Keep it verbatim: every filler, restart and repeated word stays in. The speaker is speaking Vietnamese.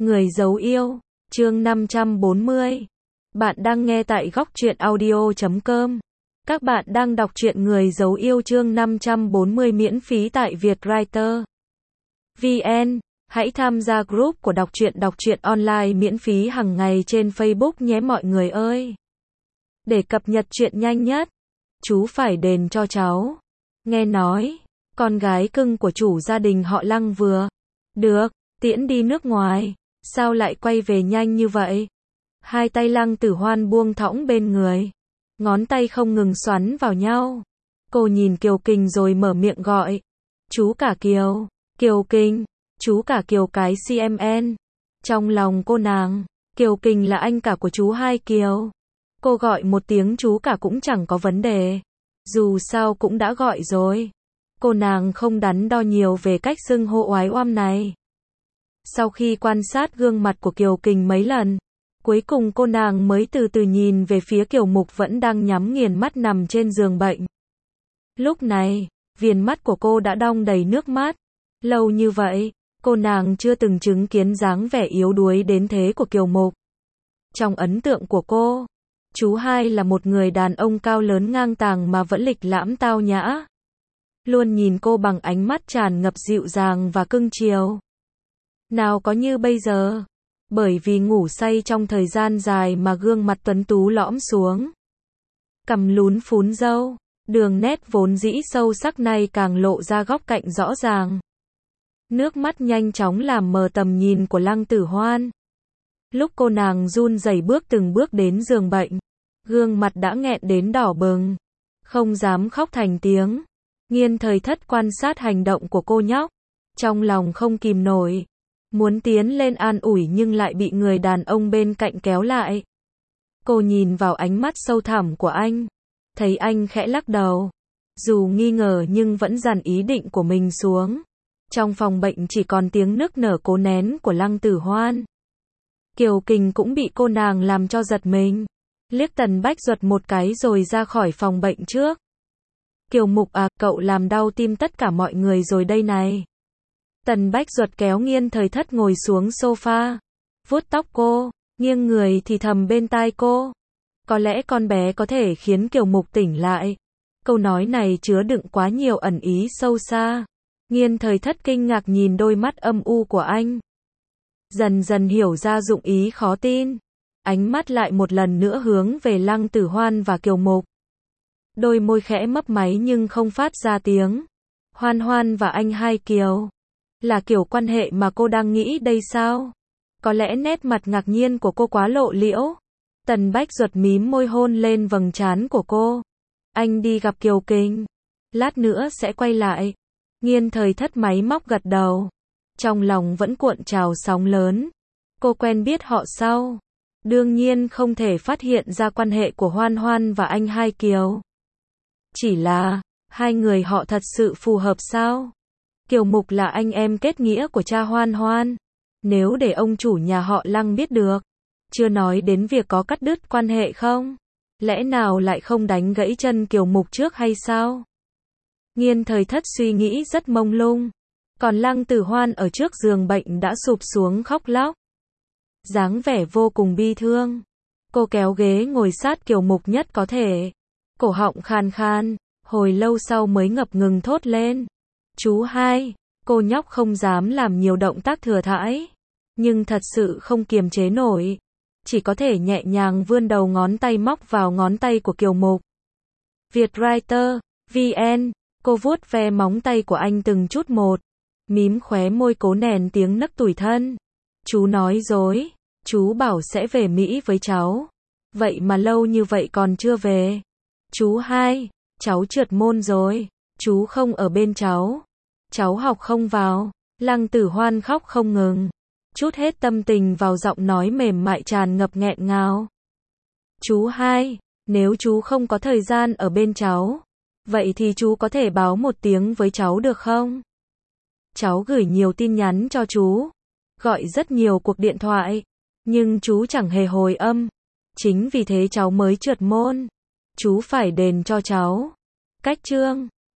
Người giấu yêu, chương năm trăm bốn mươi. Bạn đang nghe tại góc truyện audio chấm com. Các bạn đang đọc truyện Người giấu yêu chương năm trăm bốn mươi miễn phí tại Vietwriter vê en. Hãy tham gia group của đọc truyện đọc truyện online miễn phí hàng ngày trên Facebook nhé mọi người ơi. Để cập nhật truyện nhanh nhất, chú phải đền cho cháu. Nghe nói, con gái cưng của chủ gia đình họ Lăng vừa được tiễn đi nước ngoài. Sao lại quay về nhanh như vậy? Hai tay Lăng Tử Hoan buông thõng bên người. Ngón tay không ngừng xoắn vào nhau. Cô nhìn Kiều Kình rồi mở miệng gọi. Chú cả Kiều. Kiều Kình. Chú cả Kiều cái xê em en. Trong lòng cô nàng, Kiều Kình là anh cả của chú hai Kiều. Cô gọi một tiếng chú cả cũng chẳng có vấn đề. Dù sao cũng đã gọi rồi. Cô nàng không đắn đo nhiều về cách xưng hô oái oăm này. Sau khi quan sát gương mặt của Kiều Kình mấy lần, cuối cùng cô nàng mới từ từ nhìn về phía Kiều Mục vẫn đang nhắm nghiền mắt nằm trên giường bệnh. Lúc này, viền mắt của cô đã đong đầy nước mắt. Lâu như vậy, cô nàng chưa từng chứng kiến dáng vẻ yếu đuối đến thế của Kiều Mục. Trong ấn tượng của cô, chú hai là một người đàn ông cao lớn ngang tàng mà vẫn lịch lãm tao nhã. Luôn nhìn cô bằng ánh mắt tràn ngập dịu dàng và cưng chiều. Nào có như bây giờ, bởi vì ngủ say trong thời gian dài mà gương mặt tuấn tú lõm xuống. Cằm lún phún râu, đường nét vốn dĩ sâu sắc này càng lộ ra góc cạnh rõ ràng. Nước mắt nhanh chóng làm mờ tầm nhìn của Lăng Tử Hoan. Lúc cô nàng run rẩy bước từng bước đến giường bệnh, gương mặt đã nghẹn đến đỏ bừng, không dám khóc thành tiếng. Nghiên Thời Thất quan sát hành động của cô nhóc, trong lòng không kìm nổi. Muốn tiến lên an ủi nhưng lại bị người đàn ông bên cạnh kéo lại. Cô nhìn vào ánh mắt sâu thẳm của anh, thấy anh khẽ lắc đầu. Dù nghi ngờ nhưng vẫn dằn ý định của mình xuống. Trong phòng bệnh chỉ còn tiếng nức nở cố nén của Lăng Tử Hoan. Kiều Kình cũng bị cô nàng làm cho giật mình. Liếc Tần Bách Duật một cái rồi ra khỏi phòng bệnh trước. Kiều Mục à, cậu làm đau tim tất cả mọi người rồi đây này. Tần Bách Duật kéo Nghiên Thời Thất ngồi xuống sofa, vuốt tóc cô, nghiêng người thì thầm bên tai cô. Có lẽ con bé có thể khiến Kiều Mục tỉnh lại. Câu nói này chứa đựng quá nhiều ẩn ý sâu xa. Nghiên Thời Thất kinh ngạc nhìn đôi mắt âm u của anh. Dần dần hiểu ra dụng ý khó tin. Ánh mắt lại một lần nữa hướng về Lăng Tử Hoan và Kiều Mục. Đôi môi khẽ mấp máy nhưng không phát ra tiếng. Hoan Hoan và anh hai Kiều. Là kiểu quan hệ mà cô đang nghĩ đây sao? Có lẽ nét mặt ngạc nhiên của cô quá lộ liễu. Tần Bách Duật mím môi hôn lên vầng trán của cô. Anh đi gặp Kiều Kình. Lát nữa sẽ quay lại. Nghiên Thời Thất máy móc gật đầu. Trong lòng vẫn cuộn trào sóng lớn. Cô quen biết họ sao? Đương nhiên không thể phát hiện ra quan hệ của Hoan Hoan và anh hai Kiều. Chỉ là, hai người họ thật sự phù hợp sao? Kiều Mục là anh em kết nghĩa của cha Hoan Hoan. Nếu để ông chủ nhà họ Lăng biết được, chưa nói đến việc có cắt đứt quan hệ không? Lẽ nào lại không đánh gãy chân Kiều Mục trước hay sao? Nghiên Thời Thất suy nghĩ rất mông lung. Còn Lăng Tử Hoan ở trước giường bệnh đã sụp xuống khóc lóc. Dáng vẻ vô cùng bi thương. Cô kéo ghế ngồi sát Kiều Mục nhất có thể. Cổ họng khan khan, hồi lâu sau mới ngập ngừng thốt lên. Chú hai, cô nhóc không dám làm nhiều động tác thừa thãi. Nhưng thật sự không kiềm chế nổi. Chỉ có thể nhẹ nhàng vươn đầu ngón tay móc vào ngón tay của Kiều Mục. Vietwriter vê en, cô vuốt ve móng tay của anh từng chút một. Mím khóe môi cố nén tiếng nấc tủi thân. Chú nói dối, chú bảo sẽ về Mỹ với cháu. Vậy mà lâu như vậy còn chưa về. Chú hai, cháu trượt môn rồi. Chú không ở bên cháu. Cháu học không vào. Lăng Tử Hoan khóc không ngừng. Chút hết tâm tình vào giọng nói mềm mại tràn ngập nghẹn ngào. Chú hai, nếu chú không có thời gian ở bên cháu, vậy thì chú có thể báo một tiếng với cháu được không? Cháu gửi nhiều tin nhắn cho chú. Gọi rất nhiều cuộc điện thoại. Nhưng chú chẳng hề hồi âm. Chính vì thế cháu mới trượt môn. Chú phải đền cho cháu. Cách chương